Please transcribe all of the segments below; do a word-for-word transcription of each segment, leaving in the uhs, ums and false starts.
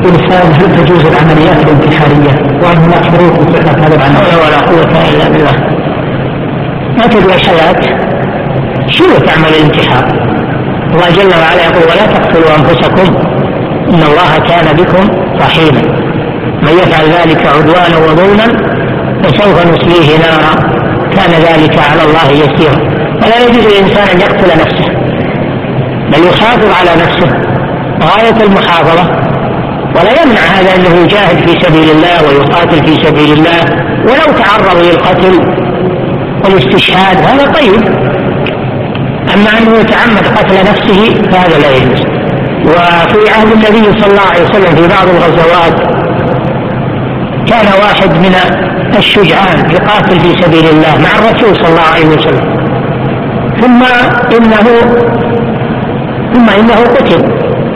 يقول السائل هل تجوز العمليات الانتحارية وهل هناك شروط لصحة هذا العمل؟ لا ولا قوة إلا بالله. ما تدري حياة شروط عمل الانتحار. الله جل وعلا يقول ولا تقتلوا أنفسكم إن الله كان بكم رحيما من يفعل ذلك عدوانا وظلما فسوف نصليه نارا كان ذلك على الله يسيرا. ولا يجوز للإنسان أن يقتل نفسه بل يحافظ على نفسه غاية المحافظة، ولا يمنع هذا أنه يجاهد في سبيل الله ويقاتل في سبيل الله ولو تعرض للقتل والاستشهاد هذا طيب. أما أنه يتعمد قتل نفسه فهذا لا يجوز. وفي عهد النبي صلى الله عليه وسلم في بعض الغزوات كان واحد من الشجعان يقاتل في سبيل الله مع الرسول صلى الله عليه وسلم ثم إنه ثم إنه قتل،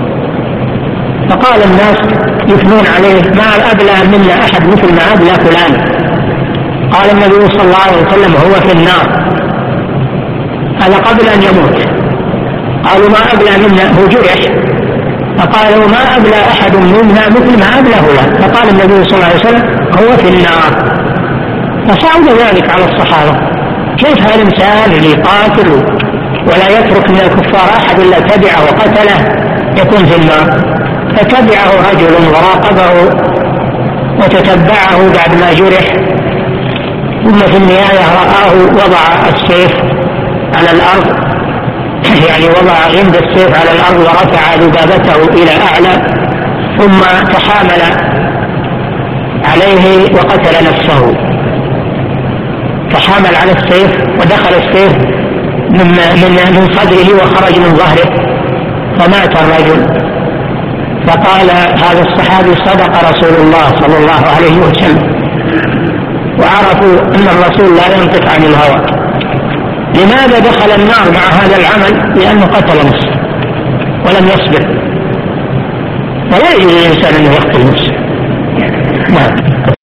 فقال الناس يثنون عليه ما أبلى منا أحد مثل ما أبلى فلان. قال النبي صلى الله عليه وسلم هو في النار، هذا قبل أن يموت. قالوا ما أبلى منا، هو جرح، فقالوا ما أبلى أحد منا مثل ما أبلى فلان. فقال النبي صلى الله عليه وسلم هو في النار. فصعد ذلك على الصحابة، كيف هذا الإنسان اللي يقاتل ولا يترك من الكفار أحد إلا تبعه وقتله يكون في النار؟ فتبعه رجل وراقبه وتتبعه بعد ما جرح، ثم في النهاية رآه وضع السيف على الأرض، يعني وضع عند السيف على الأرض ورفع ذبابته إلى أعلى ثم تحامل عليه وقتل نفسه. تحامل على السيف ودخل السيف من, من, من صدره وخرج من ظهره فمات الرجل. فقال هذا الصحابي صدق رسول الله صلى الله عليه وسلم، وعرفوا أن الرسول لا ينطق عن الهوى. لماذا دخل النار مع هذا العمل؟ لأنه قتل نفسه ولم يصبر، ولا يجوز للإنسان أن يقتل نفسه. نعم.